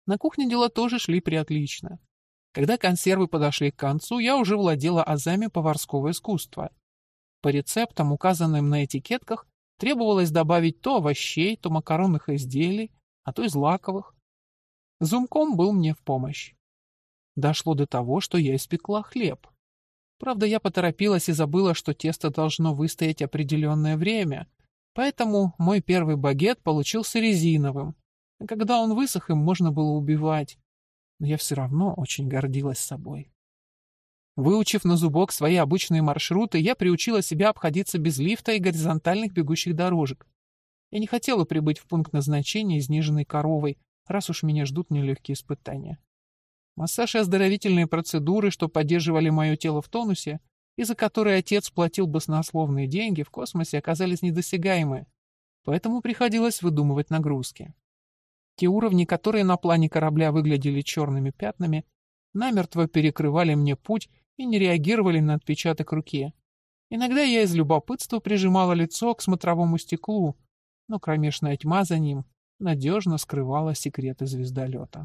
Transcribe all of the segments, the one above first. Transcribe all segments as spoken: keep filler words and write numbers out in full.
На кухне дела тоже шли приотлично. Когда консервы подошли к концу, я уже владела азами поварского искусства. По рецептам, указанным на этикетках, требовалось добавить то овощей, то макаронных изделий, а то и злаковых. Зумком был мне в помощь. Дошло до того, что я испекла хлеб. Правда, я поторопилась и забыла, что тесто должно выстоять определенное время, поэтому мой первый багет получился резиновым. А когда он высох, им можно было убивать. Но я все равно очень гордилась собой. Выучив на зубок свои обычные маршруты, я приучила себя обходиться без лифта и горизонтальных бегущих дорожек. Я не хотела прибыть в пункт назначения изнеженной коровой, раз уж меня ждут нелегкие испытания. Массаж и оздоровительные процедуры, что поддерживали мое тело в тонусе, и за которые отец платил баснословные деньги, в космосе оказались недосягаемы, поэтому приходилось выдумывать нагрузки. Те уровни, которые на плане корабля выглядели черными пятнами, намертво перекрывали мне путь и не реагировали на отпечаток руки. Иногда я из любопытства прижимала лицо к смотровому стеклу, но кромешная тьма за ним надежно скрывала секреты звездолета.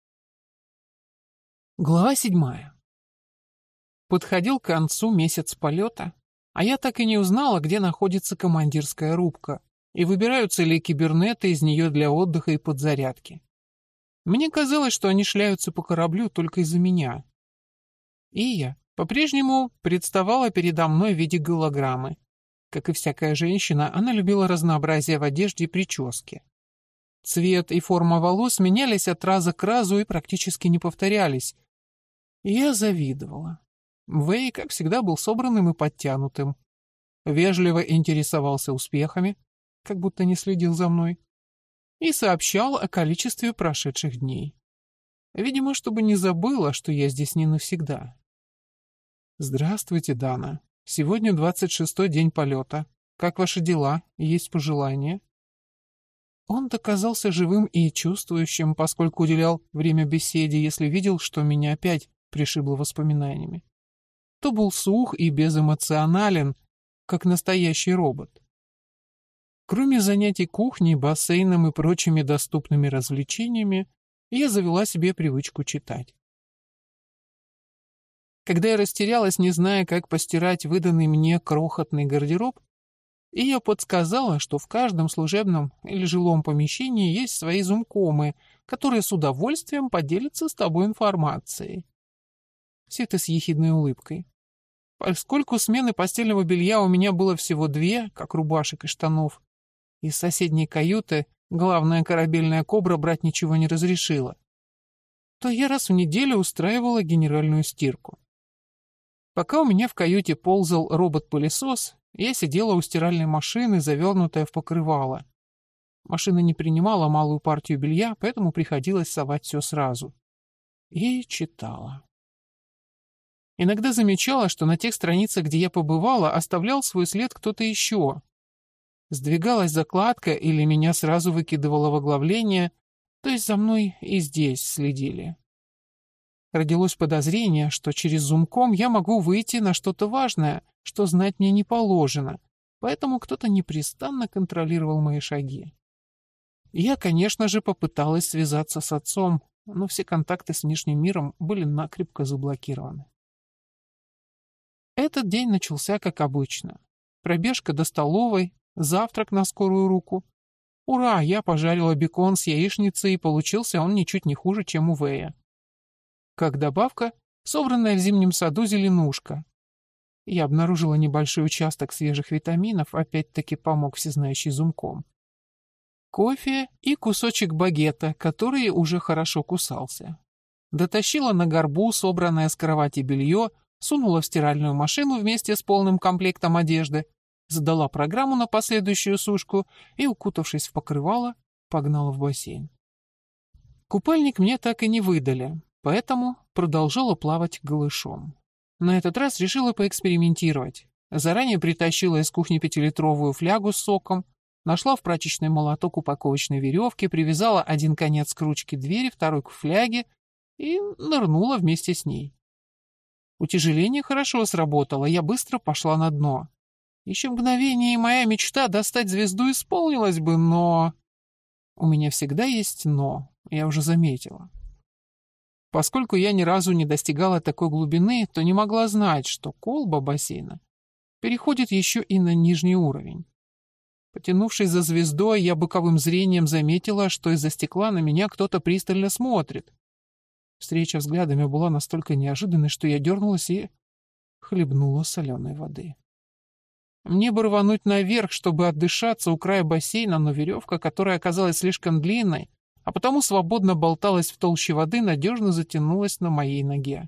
Глава седьмая. Подходил к концу месяц полета, а я так и не узнала, где находится командирская рубка, и выбираются ли кибернеты из нее для отдыха и подзарядки. Мне казалось, что они шляются по кораблю только из-за меня. И я по-прежнему представала передо мной в виде голограммы. Как и всякая женщина, она любила разнообразие в одежде и прическе. Цвет и форма волос менялись от раза к разу и практически не повторялись. Я завидовала. Вэй, как всегда, был собранным и подтянутым. Вежливо интересовался успехами, как будто не следил за мной, и сообщал о количестве прошедших дней. Видимо, чтобы не забыла, что я здесь не навсегда. «Здравствуйте, Дана. Сегодня двадцать шестой день полета. Как ваши дела? Есть пожелания?» Он доказался живым и чувствующим, поскольку уделял время беседе, если видел, что меня опять пришибло воспоминаниями. То был сух и безэмоционален, как настоящий робот. Кроме занятий кухней, бассейном и прочими доступными развлечениями, я завела себе привычку читать. Когда я растерялась, не зная, как постирать выданный мне крохотный гардероб, Ия подсказала, что в каждом служебном или жилом помещении есть свои зумкомы, которые с удовольствием поделятся с тобой информацией. Все это с ехидной улыбкой. Поскольку смены постельного белья у меня было всего две, как рубашек и штанов, из соседней каюты главная корабельная кобра брать ничего не разрешила, то я раз в неделю устраивала генеральную стирку. Пока у меня в каюте ползал робот-пылесос, я сидела у стиральной машины, завернутая в покрывало. Машина не принимала малую партию белья, поэтому приходилось совать все сразу. И читала. Иногда замечала, что на тех страницах, где я побывала, оставлял свой след кто-то еще. Сдвигалась закладка или меня сразу выкидывало в оглавление, то есть за мной и здесь следили. Родилось подозрение, что через зумком я могу выйти на что-то важное, что знать мне не положено, поэтому кто-то непрестанно контролировал мои шаги. Я, конечно же, попыталась связаться с отцом, но все контакты с внешним миром были накрепко заблокированы. Этот день начался как обычно. Пробежка до столовой, завтрак на скорую руку. Ура, я пожарила бекон с яичницей, и получился он ничуть не хуже, чем у Вэя. Как добавка, собранная в зимнем саду зеленушка. Я обнаружила небольшой участок свежих витаминов, опять-таки помог всезнающий зумком. Кофе и кусочек багета, который уже хорошо кусался. Дотащила на горбу собранное с кровати белье, сунула в стиральную машину вместе с полным комплектом одежды, задала программу на последующую сушку и, укутавшись в покрывало, погнала в бассейн. Купальник мне так и не выдали, поэтому продолжала плавать голышом. На этот раз решила поэкспериментировать. Заранее притащила из кухни пятилитровую флягу с соком, нашла в прачечной молоток упаковочной веревки, привязала один конец к ручке двери, второй к фляге и нырнула вместе с ней. Утяжеление хорошо сработало, я быстро пошла на дно. Еще мгновение, и моя мечта достать звезду исполнилась бы, но... У меня всегда есть «но». я уже заметила. Поскольку я ни разу не достигала такой глубины, то не могла знать, что колба бассейна переходит еще и на нижний уровень. Потянувшись за звездой, я боковым зрением заметила, что из-за стекла на меня кто-то пристально смотрит. Встреча взглядами была настолько неожиданной, что я дернулась и хлебнула соленой воды. Мне бы рвануть наверх, чтобы отдышаться у края бассейна, но веревка, которая оказалась слишком длинной, а потому свободно болталась в толще воды, надежно затянулась на моей ноге.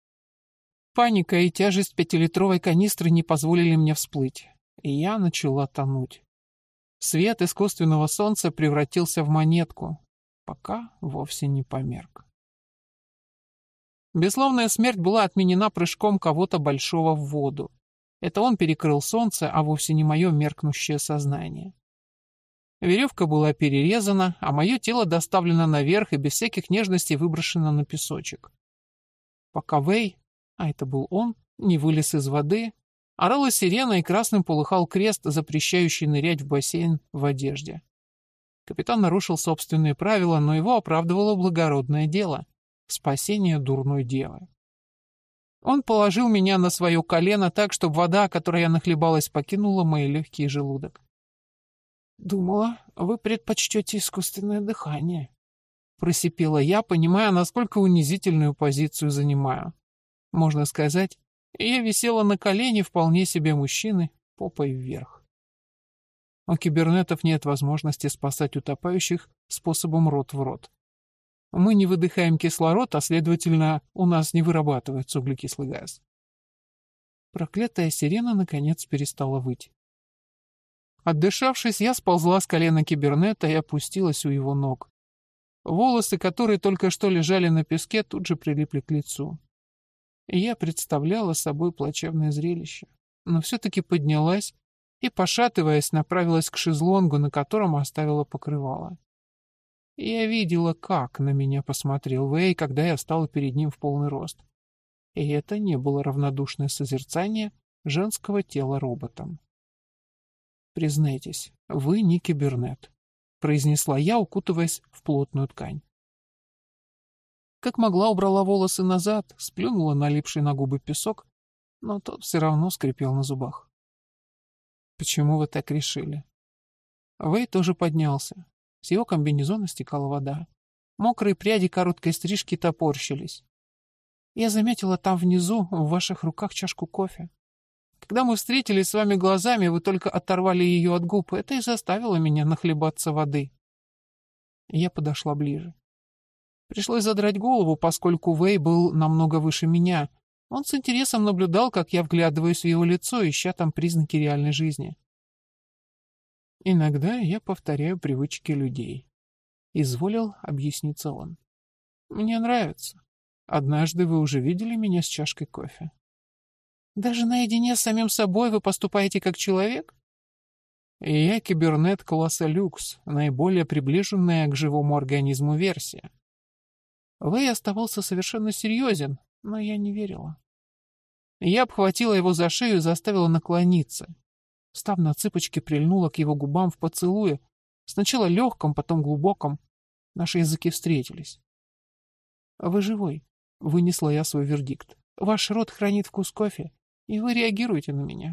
Паника и тяжесть пятилитровой канистры не позволили мне всплыть, и я начала тонуть. Свет искусственного солнца превратился в монетку, пока вовсе не померк. Бесславная смерть была отменена прыжком кого-то большого в воду. Это он перекрыл солнце, а вовсе не мое меркнущее сознание. Веревка была перерезана, а мое тело доставлено наверх и без всяких нежностей выброшено на песочек. Пока Вэй, а это был он, не вылез из воды, орала сирена и красным полыхал крест, запрещающий нырять в бассейн в одежде. Капитан нарушил собственные правила, но его оправдывало благородное дело — спасение дурной девы. Он положил меня на свое колено так, чтобы вода, которой я нахлебалась, покинула мои легкие желудок. «Думала, вы предпочтете искусственное дыхание», — просипела я, понимая, насколько унизительную позицию занимаю. Можно сказать, я висела на колене вполне себе мужчины, попой вверх. У кибернетов нет возможности спасать утопающих способом рот в рот. Мы не выдыхаем кислород, а, следовательно, у нас не вырабатывается углекислый газ. Проклятая сирена наконец перестала выть. Отдышавшись, я сползла с колена кибернета и опустилась у его ног. Волосы, которые только что лежали на песке, тут же прилипли к лицу. И я представляла собой плачевное зрелище, но все-таки поднялась и, пошатываясь, направилась к шезлонгу, на котором оставила покрывало. Я видела, как на меня посмотрел Вэй, когда я встала перед ним в полный рост. И это не было равнодушное созерцание женского тела роботом. «Признайтесь, вы не кибернет», — произнесла я, укутываясь в плотную ткань. Как могла, убрала волосы назад, сплюнула налипший на губы песок, но тот все равно скрипел на зубах. «Почему вы так решили?» Вэй тоже поднялся. С его комбинезона стекала вода. Мокрые пряди короткой стрижки топорщились. Я заметила там внизу, в ваших руках, чашку кофе. Когда мы встретились с вами глазами, вы только оторвали ее от губ. Это и заставило меня нахлебаться воды. Я подошла ближе. Пришлось задрать голову, поскольку Вэй был намного выше меня. Он с интересом наблюдал, как я вглядываюсь в его лицо, ища там признаки реальной жизни. Иногда я повторяю привычки людей. Изволил объясниться он. Мне нравится. Однажды вы уже видели меня с чашкой кофе. Даже наедине с самим собой вы поступаете как человек? И я кибернет класса люкс, наиболее приближенная к живому организму версия. Вэй оставался совершенно серьезен, но я не верила. Я обхватила его за шею и заставила наклониться. Став на цыпочки, прильнула к его губам в поцелуе, сначала легком, потом глубоком. Наши языки встретились. «Вы живой», — вынесла я свой вердикт. «Ваш рот хранит вкус кофе, и вы реагируете на меня».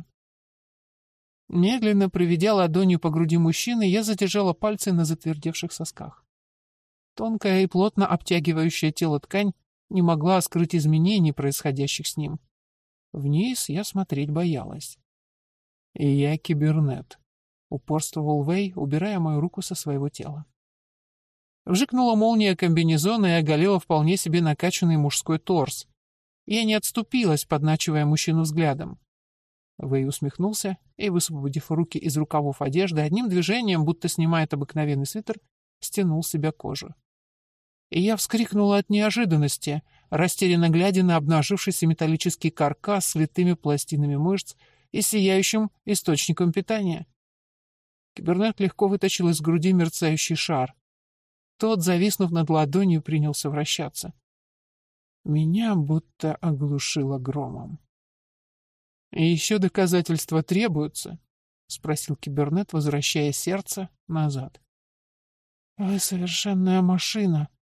Медленно проведя ладонью по груди мужчины, я задержала пальцы на затвердевших сосках. Тонкая и плотно обтягивающая тело ткань не могла скрыть изменений, происходящих с ним. Вниз я смотреть боялась. «И я кибернет», — упорствовал Вэй, убирая мою руку со своего тела. Вжикнула молния комбинезона и оголила вполне себе накачанный мужской торс. Я не отступилась, подначивая мужчину взглядом. Вэй усмехнулся и, высвободив руки из рукавов одежды, одним движением, будто снимает обыкновенный свитер, стянул с себя кожу. И я вскрикнула от неожиданности, растерянно глядя на обнажившийся металлический каркас с литыми пластинами мышц и сияющим источником питания. Кибернет легко вытащил из груди мерцающий шар. Тот, зависнув над ладонью, принялся вращаться. Меня будто оглушило громом. «И еще доказательства требуются?» — спросил кибернет, возвращая сердце назад. «Вы совершенная машина»,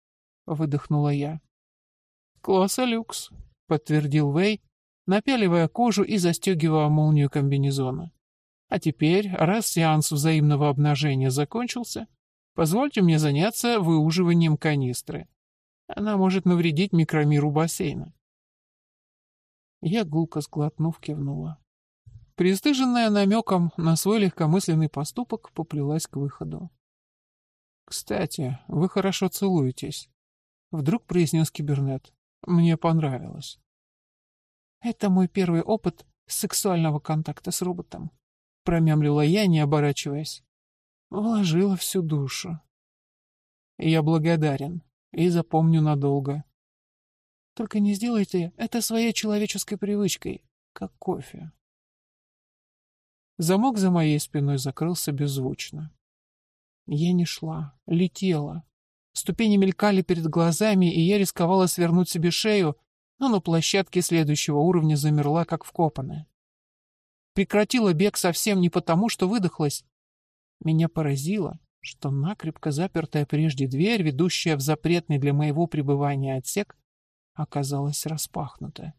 выдохнула я. «Класса люкс», — подтвердил Вэй, напяливая кожу и застегивая молнию комбинезона. «А теперь, раз сеанс взаимного обнажения закончился, позвольте мне заняться выуживанием канистры. Она может навредить микромиру бассейна». Я, гулко сглотнув, кивнула. Пристыженная намеком на свой легкомысленный поступок, поплелась к выходу. «Кстати, вы хорошо целуетесь», — вдруг произнес кибернет. «Мне понравилось». «Это мой первый опыт сексуального контакта с роботом», — промямлила я, не оборачиваясь. Вложила всю душу. «Я благодарен и запомню надолго». «Только не сделайте это своей человеческой привычкой, как кофе». Замок за моей спиной закрылся беззвучно. Я не шла, летела. Ступени мелькали перед глазами, и я рисковала свернуть себе шею, но на площадке следующего уровня замерла, как вкопанная. Прекратила бег совсем не потому, что выдохлась. Меня поразило, что накрепко запертая прежде дверь, ведущая в запретный для моего пребывания отсек, оказалась распахнута.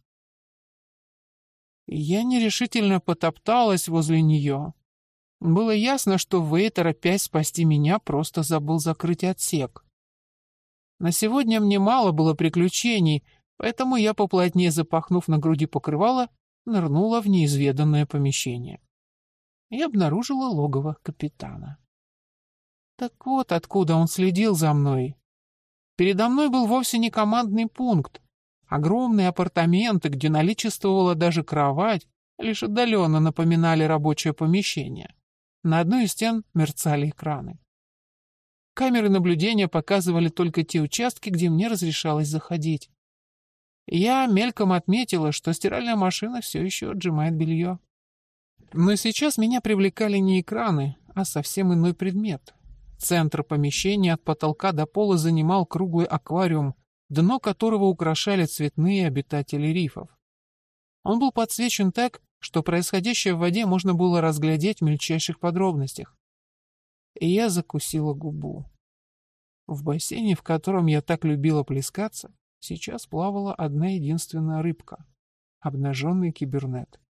Я нерешительно потопталась возле нее. Было ясно, что Вэй, торопясь спасти меня, просто забыл закрыть отсек. На сегодня мне мало было приключений, поэтому я, поплотнее запахнув на груди покрывало, нырнула в неизведанное помещение. И обнаружила логово капитана. Так вот откуда он следил за мной. Передо мной был вовсе не командный пункт. Огромные апартаменты, где наличествовала даже кровать, лишь отдаленно напоминали рабочее помещение. На одной из стен мерцали экраны. Камеры наблюдения показывали только те участки, где мне разрешалось заходить. Я мельком отметила, что стиральная машина все еще отжимает белье. Но сейчас меня привлекали не экраны, а совсем иной предмет. Центр помещения от потолка до пола занимал круглый аквариум, дно которого украшали цветные обитатели рифов. Он был подсвечен так, что происходящее в воде можно было разглядеть в мельчайших подробностях. И я закусила губу. В бассейне, в котором я так любила плескаться, сейчас плавала одна единственная рыбка — обнаженный кибернет.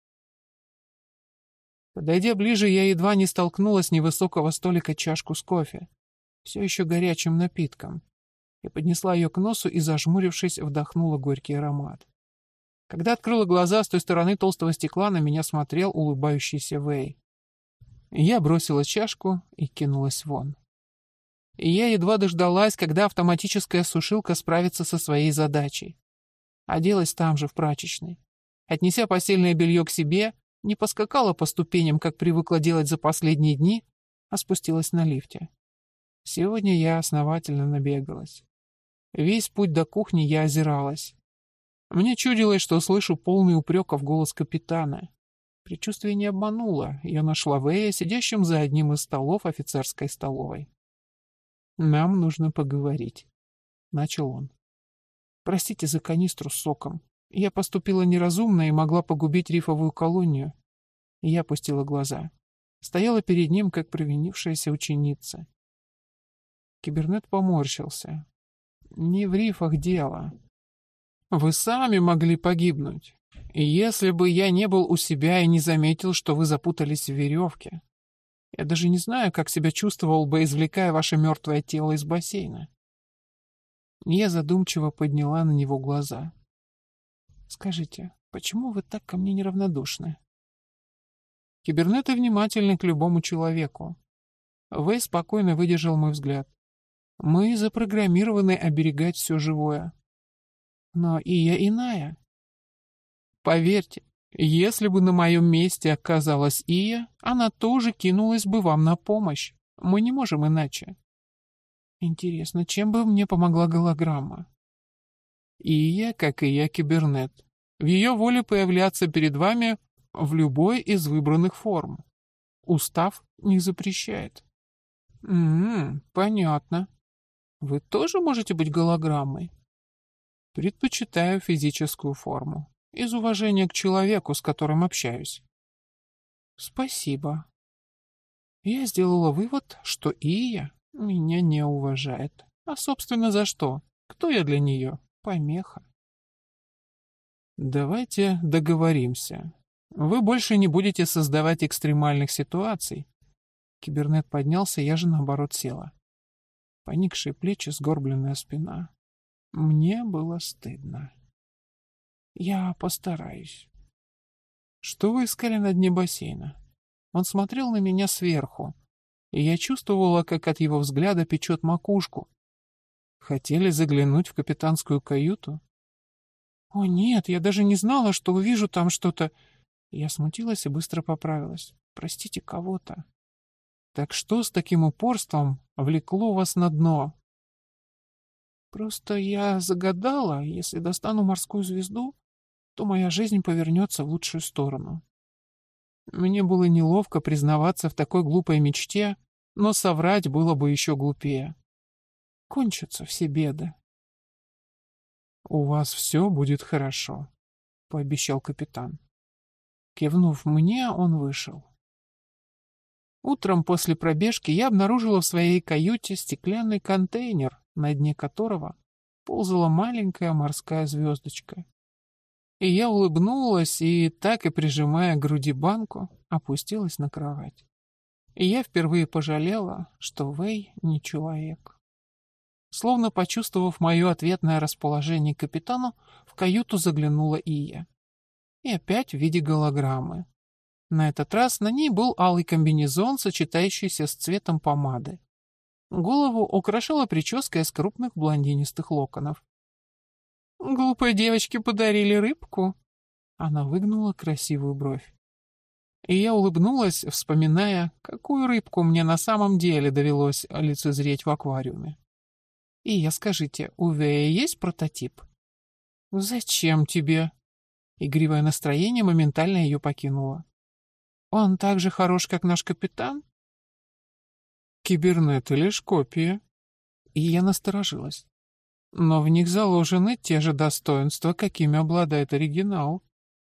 Подойдя ближе, я едва не столкнулась с невысокого столика чашку с кофе, все еще горячим напитком. Я поднесла ее к носу и, зажмурившись, вдохнула горький аромат. Когда открыла глаза, с той стороны толстого стекла на меня смотрел улыбающийся Вэй. Я бросила чашку и кинулась вон. И я едва дождалась, когда автоматическая сушилка справится со своей задачей. Оделась там же, в прачечной. Отнеся постельное белье к себе, не поскакала по ступеням, как привыкла делать за последние дни, а спустилась на лифте. Сегодня я основательно набегалась. Весь путь до кухни я озиралась. Мне чудилось, что слышу полный упреков голос капитана. Предчувствие не обмануло, я нашла Вэя, сидящим за одним из столов офицерской столовой. «Нам нужно поговорить», — начал он. «Простите за канистру с соком. Я поступила неразумно и могла погубить рифовую колонию». Я опустила глаза. Стояла перед ним, как провинившаяся ученица. Кибернет поморщился. «Не в рифах дело. Вы сами могли погибнуть. И если бы я не был у себя и не заметил, что вы запутались в веревке, я даже не знаю, как себя чувствовал бы, извлекая ваше мертвое тело из бассейна». Я задумчиво подняла на него глаза. «Скажите, почему вы так ко мне неравнодушны?» Кибернеты внимательны к любому человеку. Вэй спокойно выдержал мой взгляд. Мы запрограммированы оберегать все живое. Но и я иная. Поверьте, если бы на моем месте оказалась Ия, она тоже кинулась бы вам на помощь. Мы не можем иначе. Интересно, чем бы мне помогла голограмма? Ия, как и я, кибернет. В ее воле появляться перед вами в любой из выбранных форм. Устав не запрещает. М-м, понятно. Вы тоже можете быть голограммой? Предпочитаю физическую форму. Из уважения к человеку, с которым общаюсь. Спасибо. Я сделала вывод, что Ия меня не уважает. А, собственно, за что? Кто я для нее? Помеха. Давайте договоримся. Вы больше не будете создавать экстремальных ситуаций. Кибернет поднялся, я же наоборот села. Поникшие плечи, сгорбленная спина. Мне было стыдно. Я постараюсь. Что вы искали на дне бассейна? Он смотрел на меня сверху, и я чувствовала, как от его взгляда печет макушку. Хотели заглянуть в капитанскую каюту? О нет, я даже не знала, что увижу там что-то. Я смутилась и быстро поправилась. Простите кого-то. Так что с таким упорством влекло вас на дно? Просто я загадала, если достану морскую звезду, то моя жизнь повернется в лучшую сторону. Мне было неловко признаваться в такой глупой мечте, но соврать было бы еще глупее. Кончатся все беды. «У вас все будет хорошо», — пообещал капитан. Кивнув мне, он вышел. Утром после пробежки я обнаружила в своей каюте стеклянный контейнер, на дне которого ползала маленькая морская звездочка. И я улыбнулась и, так и прижимая к груди банку, опустилась на кровать. И я впервые пожалела, что Вэй не человек. Словно почувствовав мое ответное расположение к капитану, в каюту заглянула Ия. И опять в виде голограммы. На этот раз на ней был алый комбинезон, сочетающийся с цветом помады. Голову украшала прическа из крупных блондинистых локонов. «Глупой девочке подарили рыбку?» Она выгнула красивую бровь. И я улыбнулась, вспоминая, какую рыбку мне на самом деле довелось лицезреть в аквариуме. «Ия, скажите, у Вэя есть прототип?» «Зачем тебе?» Игривое настроение моментально ее покинуло. «Он так же хорош, как наш капитан?» «Кибернеты лишь копии». И я насторожилась. «Но в них заложены те же достоинства, какими обладает оригинал».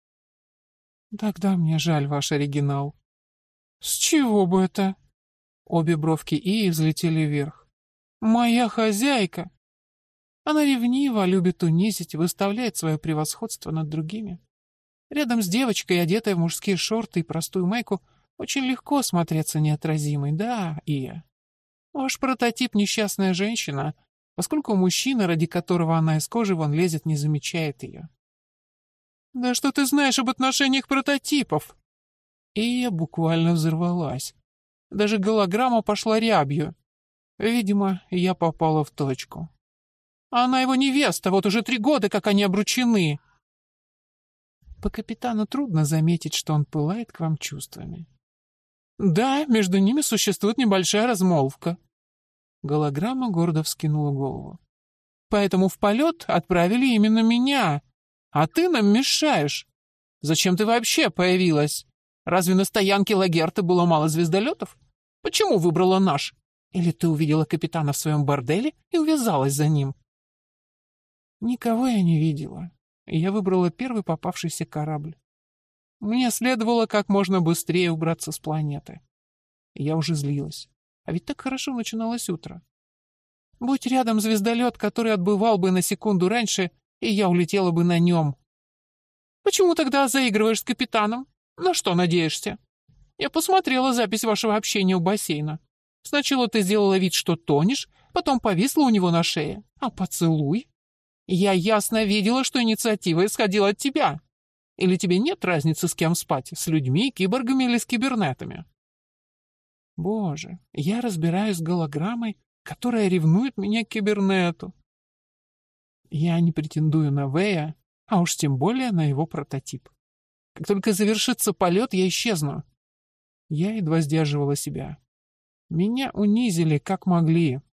«Тогда мне жаль ваш оригинал». «С чего бы это?» Обе бровки Ии взлетели вверх. «Моя хозяйка!» Она ревнива, любит унизить, выставляет свое превосходство над другими. Рядом с девочкой, одетой в мужские шорты и простую майку, очень легко смотреться неотразимой. Да, Ия. Ваш прототип — несчастная женщина, поскольку мужчина, ради которого она из кожи вон лезет, не замечает ее. «Да что ты знаешь об отношениях прототипов?» Ия буквально взорвалась. Даже голограмма пошла рябью. Видимо, я попала в точку. Она его невеста, вот уже три года, как они обручены. По капитану трудно заметить, что он пылает к вам чувствами. Да, между ними существует небольшая размолвка. Голограмма гордо вскинула голову. Поэтому в полет отправили именно меня, а ты нам мешаешь. Зачем ты вообще появилась? Разве на стоянке Лагерта было мало звездолетов? Почему выбрала наш? Или ты увидела капитана в своем борделе и увязалась за ним? Никого я не видела. Я выбрала первый попавшийся корабль. Мне следовало как можно быстрее убраться с планеты. Я уже злилась. А ведь так хорошо начиналось утро. Будь рядом звездолет, который отбывал бы на секунду раньше, и я улетела бы на нем. Почему тогда заигрываешь с капитаном? На что надеешься? Я посмотрела запись вашего общения у бассейна. Сначала ты сделала вид, что тонешь, потом повисла у него на шее. А поцелуй? Я ясно видела, что инициатива исходила от тебя. Или тебе нет разницы, с кем спать, с людьми, киборгами или с кибернетами? Боже, я разбираюсь с голограммой, которая ревнует меня к кибернету. Я не претендую на Вэя, а уж тем более на его прототип. Как только завершится полет, я исчезну. Я едва сдерживала себя. Меня унизили, как могли.